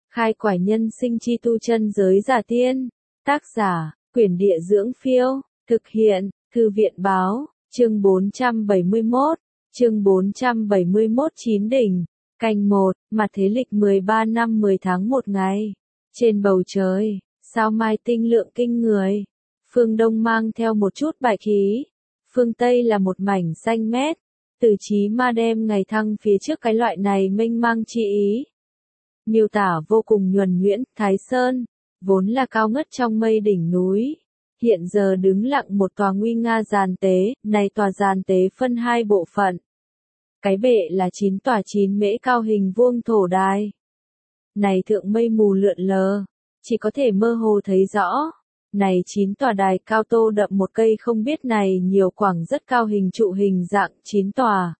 Khai quải nhân sinh chi tu chân giới giả tiên. Tác giả, Quyển Địa Dưỡng Phiêu. Thực hiện, Thư viện Báo. Chương 471. Chương 471 Chín đỉnh. Canh 1, mặt thế lịch 13 năm 10 tháng 1 ngày. Trên bầu trời, sao mai tinh lượng kinh người. Phương Đông mang theo một chút bại khí. Phương Tây là một mảnh xanh mét. Từ Chí Ma đem ngày thăng phía trước cái loại này mênh mang chi ý. Miêu tả vô cùng nhuần nhuyễn. Thái Sơn, vốn là cao ngất trong mây đỉnh núi. Hiện giờ đứng lặng một tòa nguy nga giàn tế. Này tòa giàn tế phân hai bộ phận. Cái bệ là 9 tòa 9 mễ cao hình vuông thổ đài. Này thượng mây mù lượn lờ, chỉ có thể mơ hồ thấy rõ. Này 9 tòa đài cao tô đậm một cây không biết này nhiều quảng rất cao hình trụ hình dạng 9 tòa.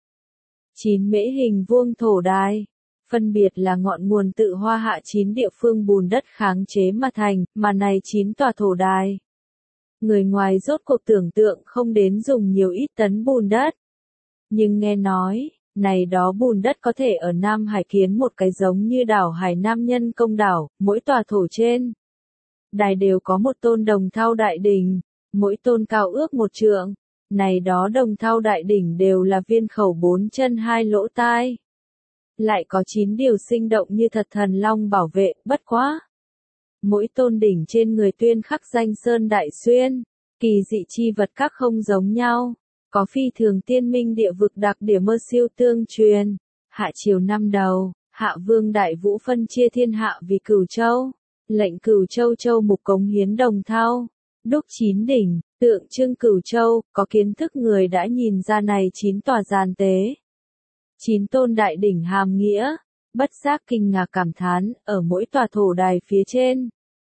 9 mễ hình vuông thổ đài, phân biệt là ngọn nguồn tự hoa hạ 9 địa phương bùn đất kháng chế mà thành, mà này 9 tòa thổ đài. Người ngoài rốt cuộc tưởng tượng không đến dùng nhiều ít tấn bùn đất. Nhưng nghe nói, này đó bùn đất có thể ở Nam Hải kiến một cái giống như đảo Hải Nam Nhân Công đảo, mỗi tòa thổ trên đài đều có một tôn đồng thau đại đỉnh, mỗi tôn cao ước 1 trượng. Này đó đồng thau đại đỉnh đều là viên khẩu 4 chân 2 lỗ tai. Lại có 9 điều sinh động như thật thần long bảo vệ, bất quá. Mỗi tôn đỉnh trên người tuyên khắc danh sơn đại xuyên, kỳ dị chi vật các không giống nhau. Có phi thường tiên minh địa vực đặc điểm mơ siêu tương truyền. Hạ triều năm đầu, Hạ Vương Đại Vũ phân chia thiên hạ vì Cửu Châu. Lệnh Cửu Châu châu mục cống hiến đồng thau. Đúc 9 đỉnh, tượng trưng Cửu Châu, có kiến thức người đã nhìn ra này 9 tòa giàn tế. 9 tôn đại đỉnh hàm nghĩa, bất giác kinh ngạc cảm thán, ở mỗi tòa thổ đài phía trên.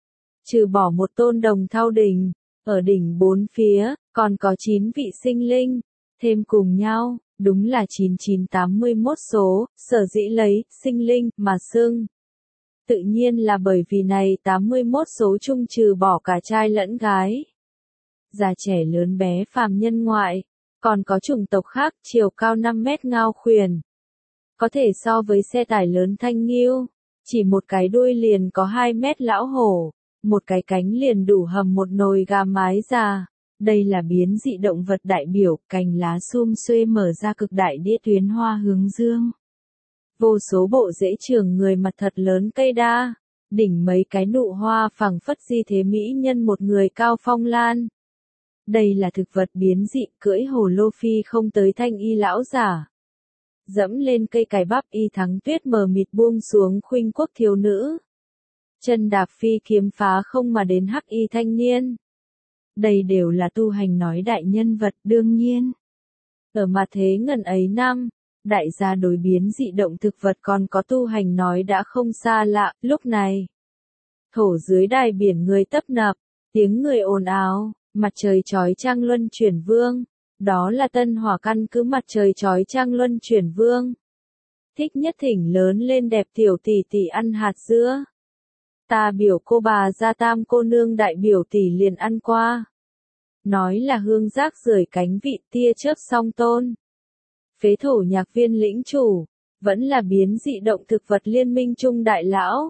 Trừ bỏ một tôn đồng thau đỉnh, ở đỉnh 4 phía, còn có 9 vị sinh linh, thêm cùng nhau, đúng là 9981 số, sở dĩ lấy, sinh linh, mà xưng. Tự nhiên là bởi vì này 81 số chung trừ bỏ cả trai lẫn gái. Già trẻ lớn bé phàm nhân ngoại, còn có chủng tộc khác chiều cao 5 mét ngao khuyển. Có thể so với xe tải lớn thanh nghiêu, chỉ một cái đuôi liền có 2 mét lão hổ, một cái cánh liền đủ hầm một nồi gà mái già. Đây là biến dị động vật đại biểu, cành lá sum xuê mở ra cực đại đĩa tuyến hoa hướng dương. Vô số bộ rễ trường người mặt thật lớn cây đa, đỉnh mấy cái nụ hoa phẳng phất di thế mỹ nhân một người cao phong lan. Đây là thực vật biến dị, cưỡi hồ lô phi không tới thanh y lão giả. Dẫm lên cây cải bắp y thắng tuyết mờ mịt buông xuống khuynh quốc thiếu nữ. Chân đạp phi kiếm phá không mà đến hắc y thanh niên. Đây đều là tu hành nói đại nhân vật đương nhiên. Ở mặt thế ngần ấy năm, đại gia đối biến dị động thực vật còn có tu hành nói đã không xa lạ, lúc này. Thổ dưới đài biển người tấp nập, tiếng người ồn ào, mặt trời chói chang luân chuyển vương. Đó là Tân Hỏa căn cứ mặt trời chói chang luân chuyển vương. Thích nhất thỉnh lớn lên đẹp tiểu tỷ tỷ ăn hạt dưa. Ta biểu cô bà gia tam cô nương đại biểu tỷ liền ăn qua. Nói là hương rác rưởi cánh vị tia chớp song tôn. Phế thổ nhạc viên lĩnh chủ, vẫn là biến dị động thực vật liên minh trung đại lão.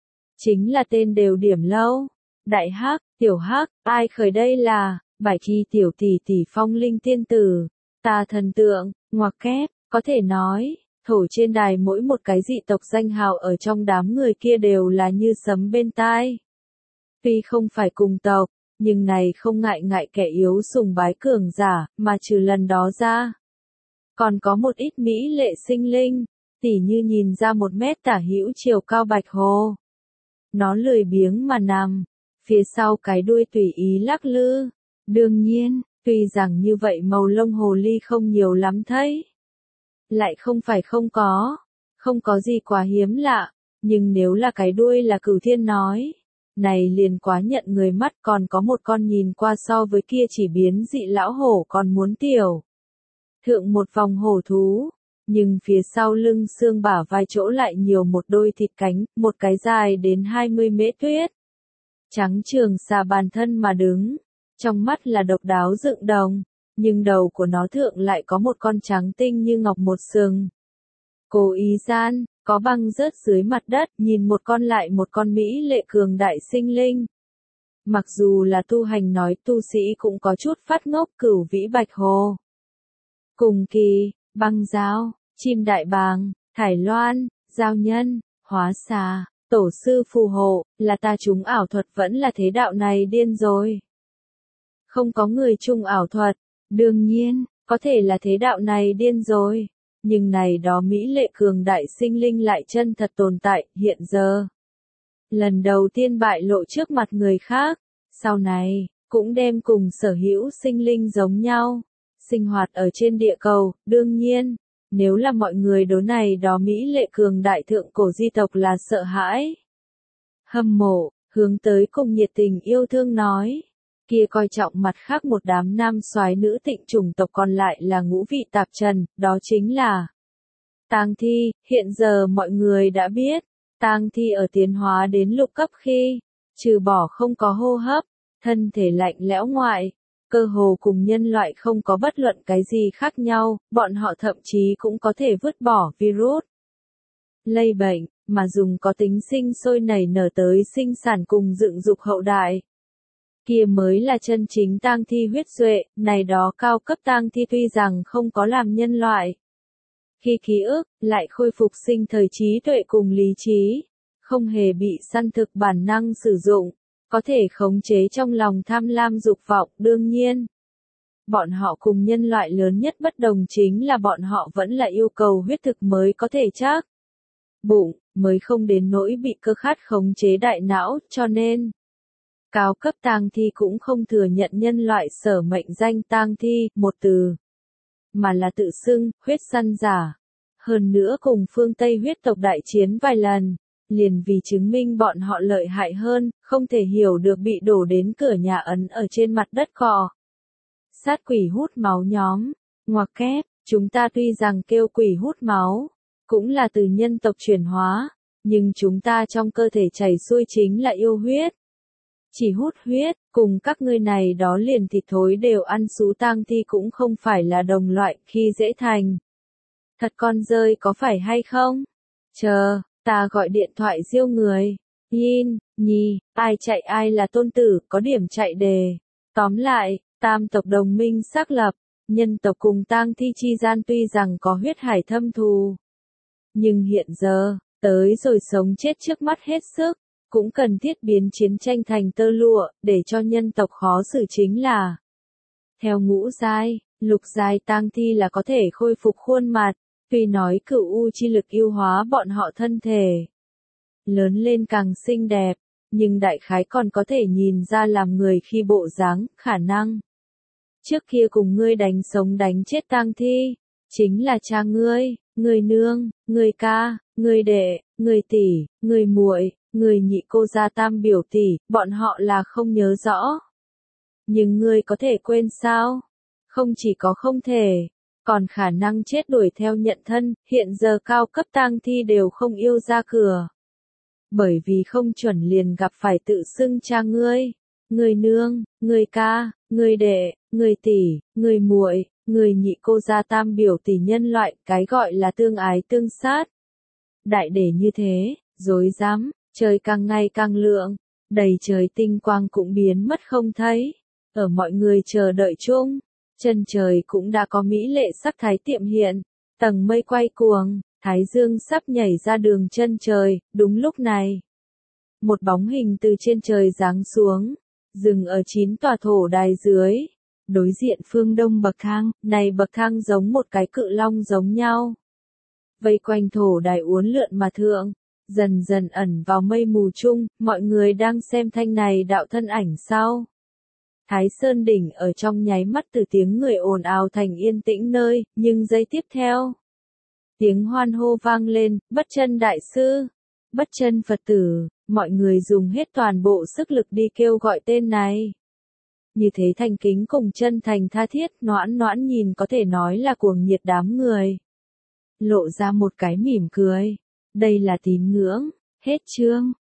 Chính là tên đều điểm lâu. Đại hắc, tiểu hắc, ai khởi đây là, bài chi tiểu tỷ tỷ phong linh tiên tử. Ta thần tượng, ngoặc kép, có thể nói. Thổ trên đài mỗi một cái dị tộc danh hào ở trong đám người kia đều là như sấm bên tai. Tuy không phải cùng tộc, nhưng này không ngại kẻ yếu sùng bái cường giả, mà trừ lần đó ra. Còn có một ít mỹ lệ sinh linh, tỉ như nhìn ra 1 mét tả hữu chiều cao bạch hồ. Nó lười biếng mà nằm, phía sau cái đuôi tùy ý lắc lư. Đương nhiên, tuy rằng như vậy màu lông hồ ly không nhiều lắm thấy. Lại không phải không có gì quá hiếm lạ, nhưng nếu là cái đuôi là Cửu Thiên nói, này liền quá nhận người mắt. Còn có một con nhìn qua so với kia chỉ biến dị lão hổ còn muốn tiểu. Thượng một vòng hổ thú, nhưng phía sau lưng xương bả vai chỗ lại nhiều một đôi thịt cánh, một cái dài đến 20 mễ tuyết. Trắng trường xà bàn thân mà đứng, trong mắt là độc đáo dựng đồng. Nhưng đầu của nó thượng lại có một con trắng tinh như ngọc một sừng. Cố ý gian, có băng rớt dưới mặt đất, nhìn một con lại một con mỹ lệ cường đại sinh linh. Mặc dù là tu hành nói tu sĩ cũng có chút phát ngốc. Cửu vĩ bạch hồ, cùng kỳ, băng dao, chim đại bàng, thải loan, giao nhân, hóa xà, tổ sư phù hộ, là ta chúng ảo thuật vẫn là thế đạo này điên rồi. Không có người chung ảo thuật, đương nhiên, có thể là thế đạo này điên rồi. Nhưng này đó mỹ lệ cường đại sinh linh lại chân thật tồn tại, hiện giờ. Lần đầu tiên bại lộ trước mặt người khác, sau này, cũng đem cùng sở hữu sinh linh giống nhau, sinh hoạt ở trên địa cầu. Đương nhiên, nếu là mọi người đối này đó mỹ lệ cường đại thượng cổ di tộc là sợ hãi, hâm mộ, hướng tới cùng nhiệt tình yêu thương nói, kia coi trọng mặt khác một đám nam soái nữ tịnh chủng tộc còn lại là ngũ vị tạp trần, đó chính là tang thi. Hiện giờ mọi người đã biết, tang thi ở tiến hóa đến lục cấp khi, trừ bỏ không có hô hấp, thân thể lạnh lẽo ngoại, cơ hồ cùng nhân loại không có bất luận cái gì khác nhau, bọn họ thậm chí cũng có thể vứt bỏ virus, lây bệnh, mà dùng có tính sinh sôi nảy nở tới sinh sản cùng dựng dục hậu đại. Kia mới là chân chính tang thi huyết duệ. Này đó cao cấp tang thi tuy rằng không có làm nhân loại, khi ký ức, lại khôi phục sinh thời trí tuệ cùng lý trí, không hề bị săn thực bản năng sử dụng, có thể khống chế trong lòng tham lam dục vọng. Đương nhiên, bọn họ cùng nhân loại lớn nhất bất đồng chính là bọn họ vẫn là yêu cầu huyết thực mới có thể chắc bụng, mới không đến nỗi bị cơ khát khống chế đại não, cho nên cao cấp tang thi cũng không thừa nhận nhân loại sở mệnh danh tang thi, một từ, mà là tự xưng, huyết săn giả. Hơn nữa cùng phương Tây huyết tộc đại chiến vài lần, liền vì chứng minh bọn họ lợi hại hơn, không thể hiểu được bị đổ đến cửa nhà ấn ở trên mặt đất cọ. Sát quỷ hút máu nhóm, ngoặc kép, chúng ta tuy rằng kêu quỷ hút máu, cũng là từ nhân tộc chuyển hóa, nhưng chúng ta trong cơ thể chảy xuôi chính là yêu huyết. Chỉ hút huyết, cùng các ngươi này đó liền thịt thối đều ăn sú tang thi cũng không phải là đồng loại, khi dễ thành. Thật con rơi có phải hay không? Chờ, ta gọi điện thoại diêu người. Yin, nhì, ai chạy ai là tôn tử, có điểm chạy đề. Tóm lại, tam tộc đồng minh xác lập, nhân tộc cùng tang thi chi gian tuy rằng có huyết hải thâm thù. Nhưng hiện giờ, tới rồi sống chết trước mắt hết sức, cũng cần thiết biến chiến tranh thành tơ lụa, để cho nhân tộc khó xử chính là. Theo ngũ giai, lục giai tang thi là có thể khôi phục khuôn mặt, tuy nói cửu u chi lực yêu hóa bọn họ thân thể. Lớn lên càng xinh đẹp, nhưng đại khái còn có thể nhìn ra làm người khi bộ dáng, khả năng. Trước kia cùng ngươi đánh sống đánh chết tang thi, chính là cha ngươi, người nương, người ca, người đệ, người tỷ, người muội, người nhị cô gia tam biểu tỷ, bọn họ là không nhớ rõ. Nhưng ngươi có thể quên sao? Không chỉ có không thể, còn khả năng chết đuổi theo nhận thân. Hiện giờ cao cấp tang thi đều không yêu ra cửa. Bởi vì không chuẩn liền gặp phải tự xưng cha ngươi, người nương, người ca, người đệ, người tỷ, người muội, người nhị cô gia tam biểu tỷ nhân loại, cái gọi là tương ái tương sát. Đại để như thế, dối dám, trời càng ngày càng lượng, đầy trời tinh quang cũng biến mất không thấy. Ở mọi người chờ đợi chung, chân trời cũng đã có mỹ lệ sắc thái tiệm hiện, tầng mây quay cuồng, thái dương sắp nhảy ra đường chân trời. Đúng lúc này, một bóng hình từ trên trời giáng xuống, dừng ở 9 tòa thổ đài dưới, đối diện phương đông bậc thang. Này bậc thang giống một cái cự long giống nhau, vây quanh thổ đài uốn lượn mà thượng, dần dần ẩn vào mây mù chung. Mọi người đang xem thanh này đạo thân ảnh sau. Thái Sơn đỉnh ở trong nháy mắt từ tiếng người ồn ào thành yên tĩnh nơi, nhưng giây tiếp theo, tiếng hoan hô vang lên, bất chân đại sư, bất chân Phật tử, mọi người dùng hết toàn bộ sức lực đi kêu gọi tên này. Như thế thành kính cùng chân thành tha thiết, Noãn Noãn nhìn có thể nói là cuồng nhiệt đám người. Lộ ra một cái mỉm cười. Đây là tín ngưỡng, hết chương.